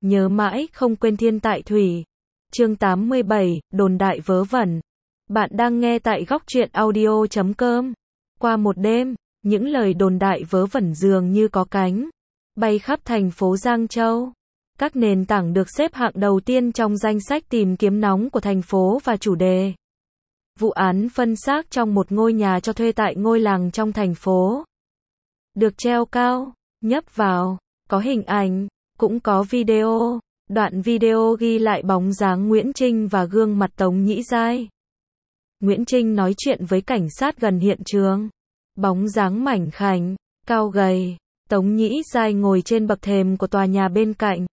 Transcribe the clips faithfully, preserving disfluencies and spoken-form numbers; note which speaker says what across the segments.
Speaker 1: nhớ mãi không quên thiên tại thủy. Chương tám mươi bảy, đồn đại vớ vẩn. Bạn đang nghe tại góc truyện audio chấm com. Qua một đêm, những lời đồn đại vớ vẩn dường như có cánh, bay khắp thành phố Giang Châu. Các nền tảng được xếp hạng đầu tiên trong danh sách tìm kiếm nóng của thành phố và chủ đề. Vụ án phân xác trong một ngôi nhà cho thuê tại ngôi làng trong thành phố. Được treo cao, nhấp vào, có hình ảnh, cũng có video. Đoạn video ghi lại bóng dáng Nguyễn Trinh và gương mặt Tống Nhĩ Giai. Nguyễn Trinh nói chuyện với cảnh sát gần hiện trường. Bóng dáng mảnh khảnh, cao gầy. Tống Nhĩ Giai ngồi trên bậc thềm của tòa nhà bên cạnh.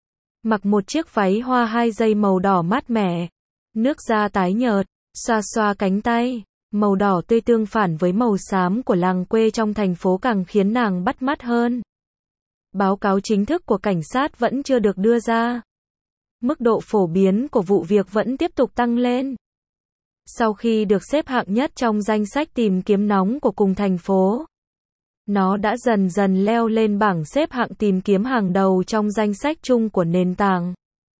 Speaker 1: Mặc một chiếc váy hoa hai dây màu đỏ mát mẻ. Nước da tái nhợt, xoa xoa cánh tay. Màu đỏ tươi tương phản với màu xám của làng quê trong thành phố càng khiến nàng bắt mắt hơn. Báo cáo chính thức của cảnh sát vẫn chưa được đưa ra. Mức độ phổ biến của vụ việc vẫn tiếp tục tăng lên. Sau khi được xếp hạng nhất trong danh sách tìm kiếm nóng của cùng thành phố, nó đã dần dần leo lên bảng xếp hạng tìm kiếm hàng đầu trong danh sách chung của nền tảng.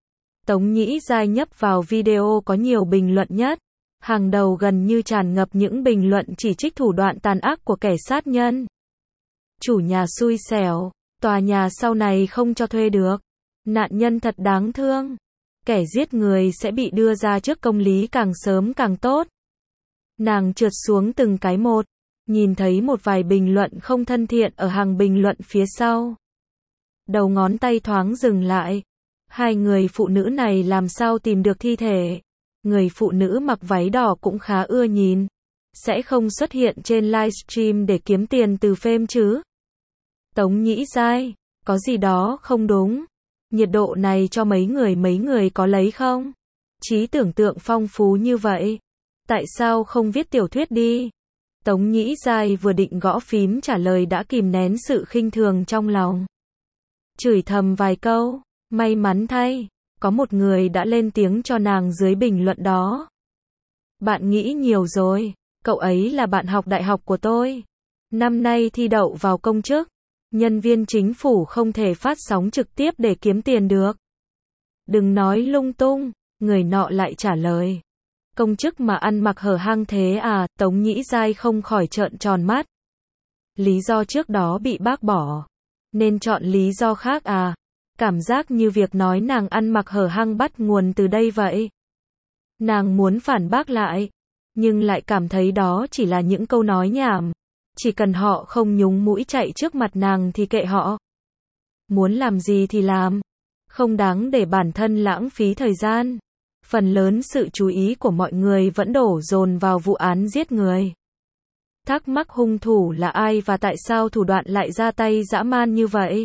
Speaker 1: Tống Nhĩ Giai nhấp vào video có nhiều bình luận nhất. Hàng đầu gần như tràn ngập những bình luận chỉ trích thủ đoạn tàn ác của kẻ sát nhân. Chủ nhà xui xẻo, tòa nhà sau này không cho thuê được. Nạn nhân thật đáng thương. Kẻ giết người sẽ bị đưa ra trước công lý càng sớm càng tốt. Nàng trượt xuống từng cái một, nhìn thấy một vài bình luận không thân thiện ở hàng bình luận phía sau. Đầu ngón tay thoáng dừng lại. Hai người phụ nữ này làm sao tìm được thi thể? Người phụ nữ mặc váy đỏ cũng khá ưa nhìn. Sẽ không xuất hiện trên livestream để kiếm tiền từ phim chứ? Tống Nhĩ Giai, có gì đó không đúng. Nhiệt độ này cho mấy người mấy người có lấy không? Trí tưởng tượng phong phú như vậy. Tại sao không viết tiểu thuyết đi? Tống Nhĩ Giai vừa định gõ phím trả lời đã kìm nén sự khinh thường trong lòng. Chửi thầm vài câu, may mắn thay, có một người đã lên tiếng cho nàng dưới bình luận đó. Bạn nghĩ nhiều rồi, cậu ấy là bạn học đại học của tôi. Năm nay thi đậu vào công chức. Nhân viên chính phủ không thể phát sóng trực tiếp để kiếm tiền được. Đừng nói lung tung, người nọ lại trả lời. Công chức mà ăn mặc hở hang thế à? Tống Nhĩ Giai không khỏi trợn tròn mắt. Lý do trước đó bị bác bỏ, nên chọn lý do khác à? Cảm giác như việc nói nàng ăn mặc hở hang bắt nguồn từ đây vậy. Nàng muốn phản bác lại, nhưng lại cảm thấy đó chỉ là những câu nói nhảm. Chỉ cần họ không nhúng mũi chạy trước mặt nàng thì kệ họ. Muốn làm gì thì làm. Không đáng để bản thân lãng phí thời gian. Phần lớn sự chú ý của mọi người vẫn đổ dồn vào vụ án giết người. Thắc mắc hung thủ là ai và tại sao thủ đoạn lại ra tay dã man như vậy?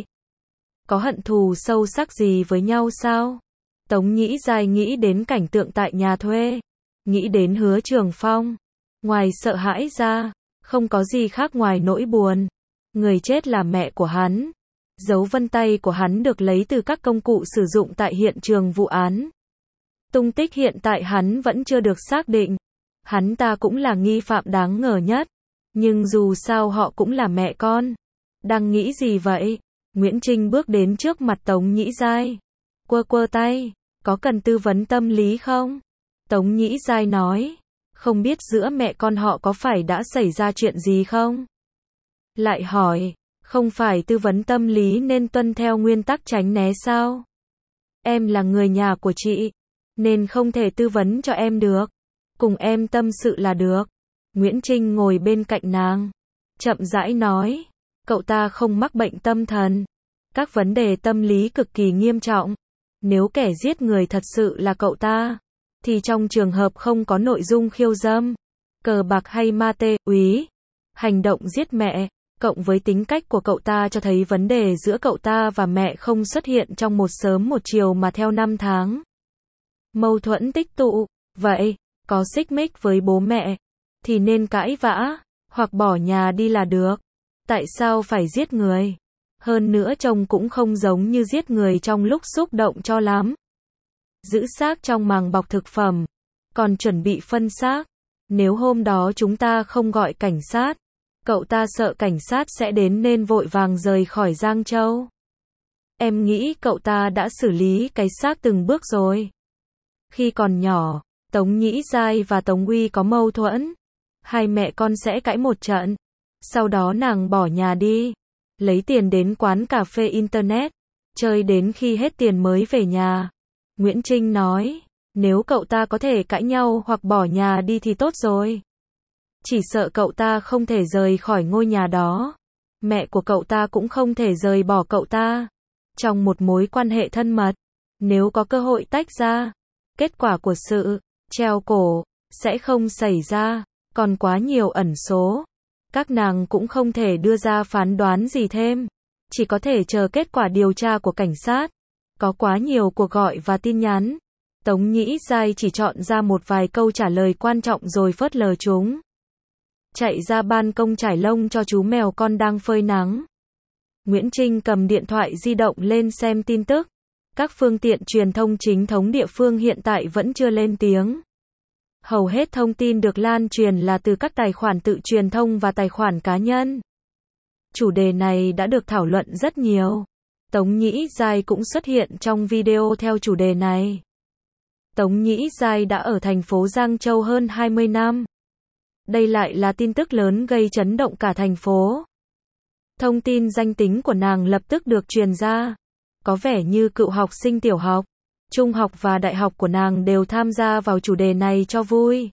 Speaker 1: Có hận thù sâu sắc gì với nhau sao? Tống Nhĩ Giai nghĩ đến cảnh tượng tại nhà thuê. Nghĩ đến Hứa Trường Phong. Ngoài sợ hãi ra, không có gì khác ngoài nỗi buồn. Người chết là mẹ của hắn. Dấu vân tay của hắn được lấy từ các công cụ sử dụng tại hiện trường vụ án. Tung tích hiện tại hắn vẫn chưa được xác định. Hắn ta cũng là nghi phạm đáng ngờ nhất. Nhưng dù sao họ cũng là mẹ con. Đang nghĩ gì vậy? Nguyễn Trinh bước đến trước mặt Tống Nhĩ Giai. Quơ quơ tay. Có cần tư vấn tâm lý không? Tống Nhĩ Giai nói. Không biết giữa mẹ con họ có phải đã xảy ra chuyện gì không? Lại hỏi. Không phải tư vấn tâm lý nên tuân theo nguyên tắc tránh né sao? Em là người nhà của chị, nên không thể tư vấn cho em được. Cùng em tâm sự là được. Nguyễn Trinh ngồi bên cạnh nàng. Chậm rãi nói. Cậu ta không mắc bệnh tâm thần. Các vấn đề tâm lý cực kỳ nghiêm trọng. Nếu kẻ giết người thật sự là cậu ta, thì trong trường hợp không có nội dung khiêu dâm, cờ bạc hay ma tê, úy, hành động giết mẹ, cộng với tính cách của cậu ta cho thấy vấn đề giữa cậu ta và mẹ không xuất hiện trong một sớm một chiều mà theo năm tháng. Mâu thuẫn tích tụ, vậy, có xích mích với bố mẹ, thì nên cãi vã, hoặc bỏ nhà đi là được. Tại sao phải giết người? Hơn nữa trông cũng không giống như giết người trong lúc xúc động cho lắm. Giữ xác trong màng bọc thực phẩm, còn chuẩn bị phân xác. Nếu hôm đó chúng ta không gọi cảnh sát, cậu ta sợ cảnh sát sẽ đến nên vội vàng rời khỏi Giang Châu. Em nghĩ cậu ta đã xử lý cái xác từng bước rồi. Khi còn nhỏ, Tống Nhĩ Giai và Tống Uy có mâu thuẫn. Hai mẹ con sẽ cãi một trận. Sau đó nàng bỏ nhà đi. Lấy tiền đến quán cà phê Internet. Chơi đến khi hết tiền mới về nhà. Nguyễn Trinh nói, nếu cậu ta có thể cãi nhau hoặc bỏ nhà đi thì tốt rồi. Chỉ sợ cậu ta không thể rời khỏi ngôi nhà đó. Mẹ của cậu ta cũng không thể rời bỏ cậu ta. Trong một mối quan hệ thân mật, nếu có cơ hội tách ra, kết quả của sự treo cổ sẽ không xảy ra, còn quá nhiều ẩn số. Các nàng cũng không thể đưa ra phán đoán gì thêm, chỉ có thể chờ kết quả điều tra của cảnh sát. Có quá nhiều cuộc gọi và tin nhắn. Tống Nhĩ Giai chỉ chọn ra một vài câu trả lời quan trọng rồi phớt lờ chúng. Chạy ra ban công trải lông cho chú mèo con đang phơi nắng. Nguyễn Trinh cầm điện thoại di động lên xem tin tức. Các phương tiện truyền thông chính thống địa phương hiện tại vẫn chưa lên tiếng. Hầu hết thông tin được lan truyền là từ các tài khoản tự truyền thông và tài khoản cá nhân. Chủ đề này đã được thảo luận rất nhiều. Tống Nhĩ Giai cũng xuất hiện trong video theo chủ đề này. Tống Nhĩ Giai đã ở thành phố Giang Châu hơn hai mươi năm. Đây lại là tin tức lớn gây chấn động cả thành phố. Thông tin danh tính của nàng lập tức được truyền ra. Có vẻ như cựu học sinh tiểu học, trung học và đại học của nàng đều tham gia vào chủ đề này cho vui.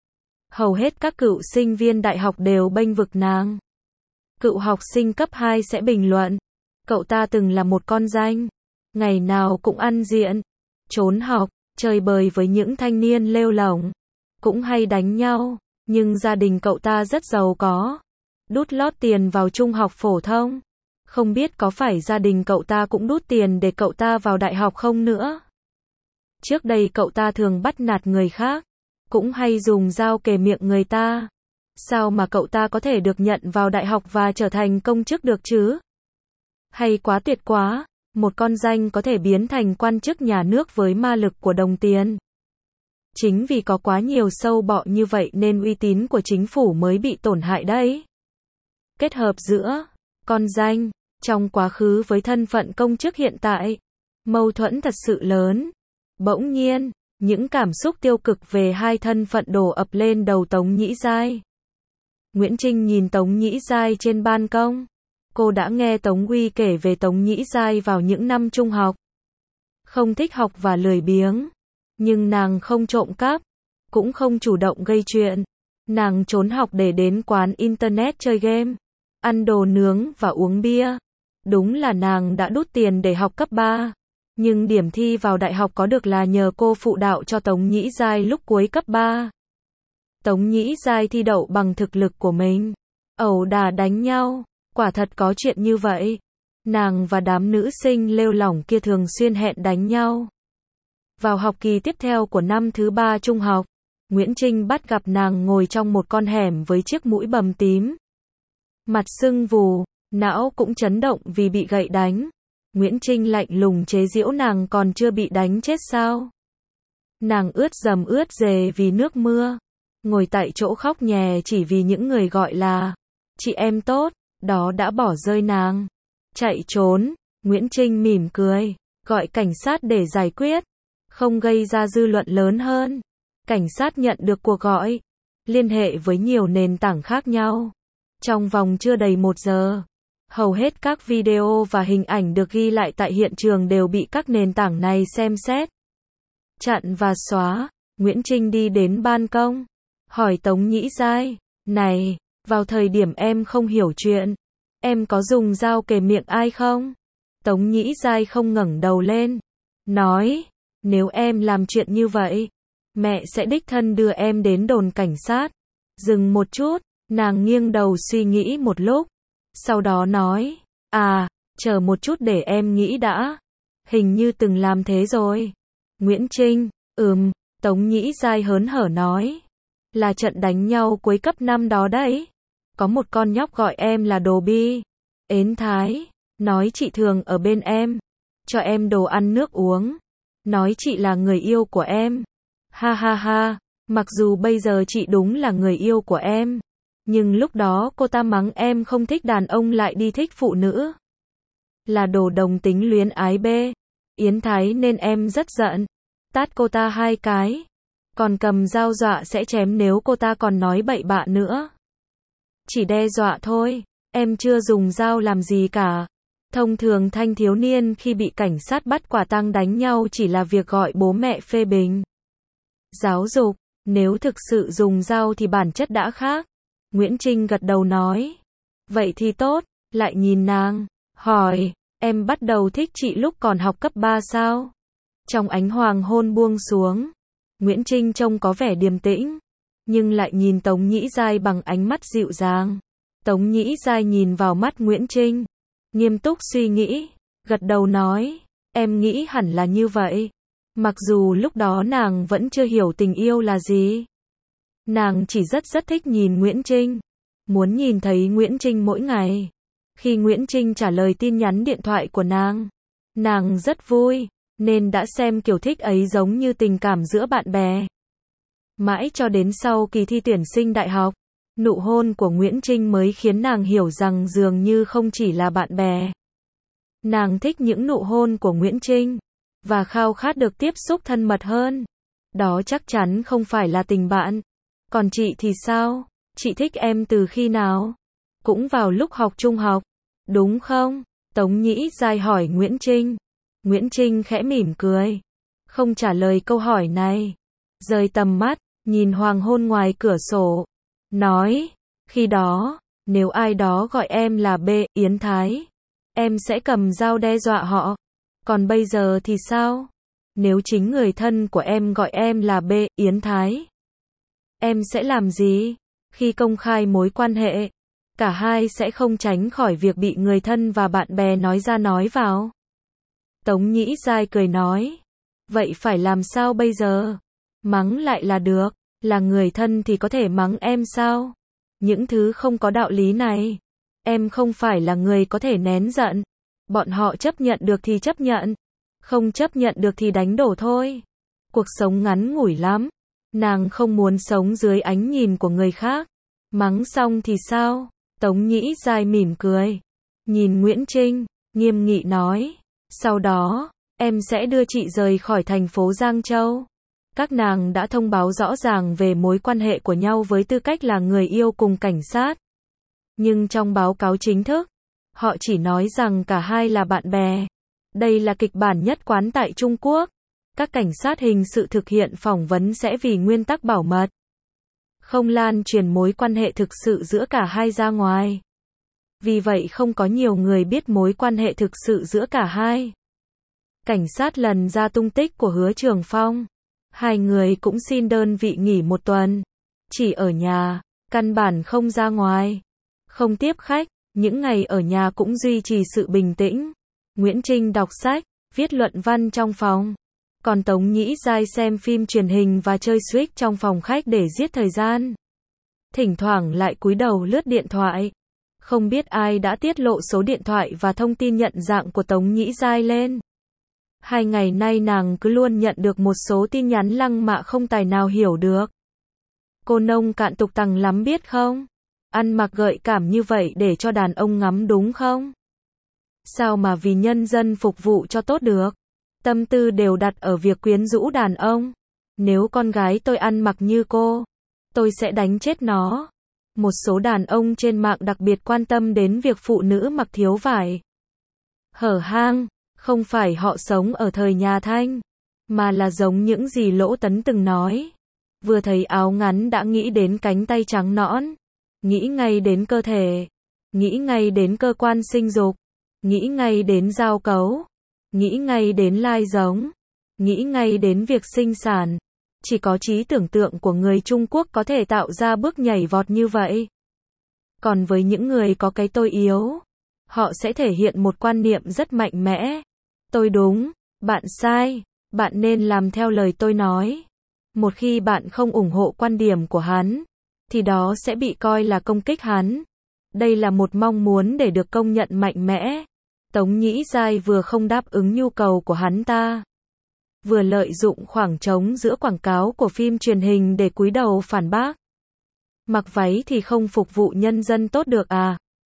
Speaker 1: Hầu hết các cựu sinh viên đại học đều bênh vực nàng. Cựu học sinh cấp hai sẽ bình luận, cậu ta từng là một con danh, ngày nào cũng ăn diện, trốn học, chơi bời với những thanh niên lêu lổng, cũng hay đánh nhau, nhưng gia đình cậu ta rất giàu có, đút lót tiền vào trung học phổ thông. Không biết có phải gia đình cậu ta cũng đút tiền để cậu ta vào đại học không nữa. Trước đây cậu ta thường bắt nạt người khác, cũng hay dùng dao kề miệng người ta. Sao mà cậu ta có thể được nhận vào đại học và trở thành công chức được chứ? Hay quá tuyệt quá, một con danh có thể biến thành quan chức nhà nước với ma lực của đồng tiền. Chính vì có quá nhiều sâu bọ như vậy nên uy tín của chính phủ mới bị tổn hại đấy. Kết hợp giữa con danh trong quá khứ với thân phận công chức hiện tại, mâu thuẫn thật sự lớn. Bỗng nhiên, những cảm xúc tiêu cực về hai thân phận đổ ập lên đầu Tống Nhĩ Giai. Nguyễn Trinh nhìn Tống Nhĩ Giai trên ban công. Cô đã nghe Tống Uy kể về Tống Nhĩ Giai vào những năm trung học. Không thích học và lười biếng. Nhưng nàng không trộm cắp, cũng không chủ động gây chuyện. Nàng trốn học để đến quán Internet chơi game, ăn đồ nướng và uống bia. Đúng là nàng đã đút tiền để học cấp ba. Nhưng điểm thi vào đại học có được là nhờ cô phụ đạo cho Tống Nhĩ Giai lúc cuối cấp ba. Tống Nhĩ Giai thi đậu bằng thực lực của mình. Ẩu đả đánh nhau, quả thật có chuyện như vậy. Nàng và đám nữ sinh lêu lỏng kia thường xuyên hẹn đánh nhau. Vào học kỳ tiếp theo của năm thứ ba trung học, Nguyễn Trinh bắt gặp nàng ngồi trong một con hẻm với chiếc mũi bầm tím. Mặt sưng vù, não cũng chấn động vì bị gậy đánh. Nguyễn Trinh lạnh lùng chế giễu nàng còn chưa bị đánh chết sao. Nàng ướt dầm ướt dề vì nước mưa. Ngồi tại chỗ khóc nhè chỉ vì những người gọi là chị em tốt, đó đã bỏ rơi nàng. Chạy trốn, Nguyễn Trinh mỉm cười, gọi cảnh sát để giải quyết. Không gây ra dư luận lớn hơn. Cảnh sát nhận được cuộc gọi, liên hệ với nhiều nền tảng khác nhau. Trong vòng chưa đầy một giờ, hầu hết các video và hình ảnh được ghi lại tại hiện trường đều bị các nền tảng này xem xét, chặn và xóa. Nguyễn Trinh đi đến ban công, hỏi Tống Nhĩ Giai, này, vào thời điểm em không hiểu chuyện, em có dùng dao kề miệng ai không? Tống Nhĩ Giai không ngẩng đầu lên, nói, nếu em làm chuyện như vậy, mẹ sẽ đích thân đưa em đến đồn cảnh sát. Dừng một chút, nàng nghiêng đầu suy nghĩ một lúc, sau đó nói, à, chờ một chút để em nghĩ đã, hình như từng làm thế rồi. Nguyễn Trinh, ừm, Tống Nhĩ Giai hớn hở nói, là trận đánh nhau cuối cấp năm đó đấy. Có một con nhóc gọi em là đồ bi, ến thái, nói chị thường ở bên em, cho em đồ ăn nước uống, nói chị là người yêu của em. Ha ha ha, mặc dù bây giờ chị đúng là người yêu của em, nhưng lúc đó cô ta mắng em không thích đàn ông lại đi thích phụ nữ. là đồ đồng tính luyến ái B. Yến Thái nên em rất giận. Tát cô ta hai cái. Còn cầm dao dọa sẽ chém nếu cô ta còn nói bậy bạ nữa. Chỉ đe dọa thôi, em chưa dùng dao làm gì cả. Thông thường thanh thiếu niên khi bị cảnh sát bắt quả tang đánh nhau chỉ là việc gọi bố mẹ phê bình. Giáo dục, nếu thực sự dùng dao thì bản chất đã khác. Nguyễn Trinh gật đầu nói. Vậy thì tốt, lại nhìn nàng, hỏi, em bắt đầu thích chị lúc còn học cấp ba sao? Trong ánh hoàng hôn buông xuống, Nguyễn Trinh trông có vẻ điềm tĩnh, nhưng lại nhìn Tống Nhĩ Giai bằng ánh mắt dịu dàng. Tống Nhĩ Giai nhìn vào mắt Nguyễn Trinh, nghiêm túc suy nghĩ, gật đầu nói, em nghĩ hẳn là như vậy. Mặc dù lúc đó nàng vẫn chưa hiểu tình yêu là gì. Nàng chỉ rất rất thích nhìn Nguyễn Trinh, muốn nhìn thấy Nguyễn Trinh mỗi ngày. Khi Nguyễn Trinh trả lời tin nhắn điện thoại của nàng, nàng rất vui, nên đã xem kiểu thích ấy giống như tình cảm giữa bạn bè. Mãi cho đến sau kỳ thi tuyển sinh đại học, nụ hôn của Nguyễn Trinh mới khiến nàng hiểu rằng dường như không chỉ là bạn bè. Nàng thích những nụ hôn của Nguyễn Trinh, và khao khát được tiếp xúc thân mật hơn. Đó chắc chắn không phải là tình bạn. Còn chị thì sao? Chị thích em từ khi nào? Cũng vào lúc học trung học, đúng không? Tống Nhĩ Giai hỏi Nguyễn Trinh. Nguyễn Trinh khẽ mỉm cười, không trả lời câu hỏi này. Rời tầm mắt, nhìn hoàng hôn ngoài cửa sổ, nói, khi đó, nếu ai đó gọi em là B. Yến Thái, em sẽ cầm dao đe dọa họ. Còn bây giờ thì sao? Nếu chính người thân của em gọi em là B. Yến Thái, em sẽ làm gì? Khi công khai mối quan hệ, cả hai sẽ không tránh khỏi việc bị người thân và bạn bè nói ra nói vào. Tống Nhĩ Giai cười nói, vậy phải làm sao bây giờ? Mắng lại là được, là người thân thì có thể mắng em sao? Những thứ không có đạo lý này. Em không phải là người có thể nén giận. Bọn họ chấp nhận được thì chấp nhận, không chấp nhận được thì đánh đổ thôi. Cuộc sống ngắn ngủi lắm, nàng không muốn sống dưới ánh nhìn của người khác. Mắng xong thì sao? Tống Nhĩ Giai mỉm cười, nhìn Nguyễn Trinh, nghiêm nghị nói, sau đó, em sẽ đưa chị rời khỏi thành phố Giang Châu. Các nàng đã thông báo rõ ràng về mối quan hệ của nhau với tư cách là người yêu cùng cảnh sát. Nhưng trong báo cáo chính thức, họ chỉ nói rằng cả hai là bạn bè. Đây là kịch bản nhất quán tại Trung Quốc. Các cảnh sát hình sự thực hiện phỏng vấn sẽ vì nguyên tắc bảo mật, không lan truyền mối quan hệ thực sự giữa cả hai ra ngoài. Vì vậy không có nhiều người biết mối quan hệ thực sự giữa cả hai. Cảnh sát lần ra tung tích của Hứa Trường Phong. Hai người cũng xin đơn vị nghỉ một tuần. Chỉ ở nhà, căn bản không ra ngoài, không tiếp khách. Những ngày ở nhà cũng duy trì sự bình tĩnh. Nguyễn Trinh đọc sách, viết luận văn trong phòng. Còn Tống Nhĩ Giai xem phim truyền hình và chơi Switch trong phòng khách để giết thời gian. Thỉnh thoảng lại cúi đầu lướt điện thoại. Không biết ai đã tiết lộ số điện thoại và thông tin nhận dạng của Tống Nhĩ Giai lên. Hai ngày nay nàng cứ luôn nhận được một số tin nhắn lăng mạ không tài nào hiểu được. Cô nông cạn tục tằng lắm biết không? Ăn mặc gợi cảm như vậy để cho đàn ông ngắm đúng không? Sao mà vì nhân dân phục vụ cho tốt được? Tâm tư đều đặt ở việc quyến rũ đàn ông. Nếu con gái tôi ăn mặc như cô, tôi sẽ đánh chết nó. Một số đàn ông trên mạng đặc biệt quan tâm đến việc phụ nữ mặc thiếu vải, hở hang. Không phải họ sống ở thời nhà Thanh, mà là giống những gì Lỗ Tấn từng nói. Vừa thấy áo ngắn đã nghĩ đến cánh tay trắng nõn, nghĩ ngay đến cơ thể, nghĩ ngay đến cơ quan sinh dục, nghĩ ngay đến giao cấu, nghĩ ngay đến lai giống, nghĩ ngay đến việc sinh sản. Chỉ có trí tưởng tượng của người Trung Quốc có thể tạo ra bước nhảy vọt như vậy. Còn với những người có cái tôi yếu, họ sẽ thể hiện một quan niệm rất mạnh mẽ. Tôi đúng, bạn sai, bạn nên làm theo lời tôi nói. Một khi bạn không ủng hộ quan điểm của hắn, thì đó sẽ bị coi là công kích hắn. Đây là một mong muốn để được công nhận mạnh mẽ. Tống Nhĩ Giai vừa không đáp ứng nhu cầu của hắn ta, vừa lợi dụng khoảng trống giữa quảng cáo của phim truyền hình để cúi đầu phản bác. Mặc váy thì không phục vụ nhân dân tốt được à?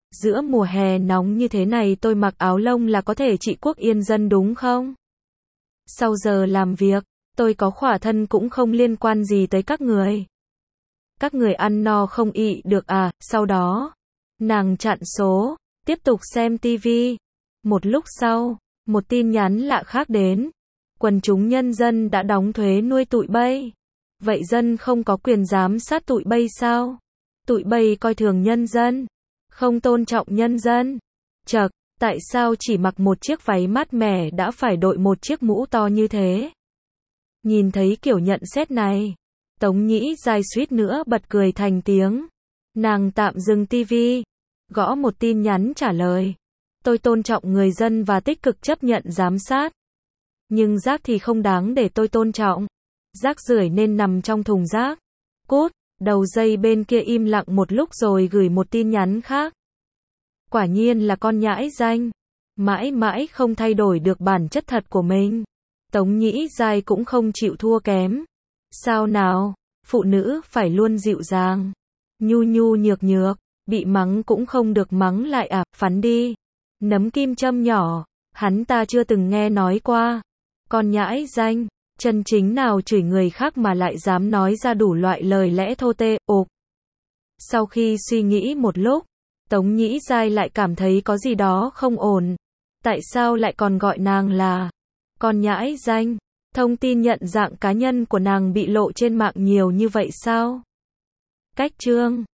Speaker 1: Giữa mùa hè nóng như thế này tôi mặc áo lông là có thể trị quốc yên dân đúng không? Sau giờ làm việc, tôi có khỏa thân cũng không liên quan gì tới các người. Các người ăn no không ị được à, sau đó, nàng chặn số, tiếp tục xem tivi. Một lúc sau, một tin nhắn lạ khác đến. Quần chúng nhân dân đã đóng thuế nuôi tụi bay. Vậy dân không có quyền giám sát tụi bay sao? Tụi bay coi thường nhân dân, không tôn trọng nhân dân. Chậc, tại sao chỉ mặc một chiếc váy mát mẻ đã phải đội một chiếc mũ to như thế? Nhìn thấy kiểu nhận xét này, Tống Nhĩ Giai suýt nữa bật cười thành tiếng. Nàng tạm dừng tivi, gõ một tin nhắn trả lời. Tôi tôn trọng người dân và tích cực chấp nhận giám sát. Nhưng rác thì không đáng để tôi tôn trọng. Rác rưởi nên nằm trong thùng rác. Cút, đầu dây bên kia im lặng một lúc rồi gửi một tin nhắn khác. Quả nhiên là con nhãi danh. Mãi mãi không thay đổi được bản chất thật của mình. Tống Nhĩ Giai cũng không chịu thua kém. Sao nào, phụ nữ phải luôn dịu dàng, nhu nhu nhược nhược, bị mắng cũng không được mắng lại à, phắn đi. Nấm kim châm nhỏ, hắn ta chưa từng nghe nói qua. Con nhãi danh, chân chính nào chửi người khác mà lại dám nói ra đủ loại lời lẽ thô tê, ộp. Sau khi suy nghĩ một lúc, Tống Nhĩ Giai lại cảm thấy có gì đó không ổn. Tại sao lại còn gọi nàng là con nhãi danh? Thông tin nhận dạng cá nhân của nàng bị lộ trên mạng nhiều như vậy sao? Cách chương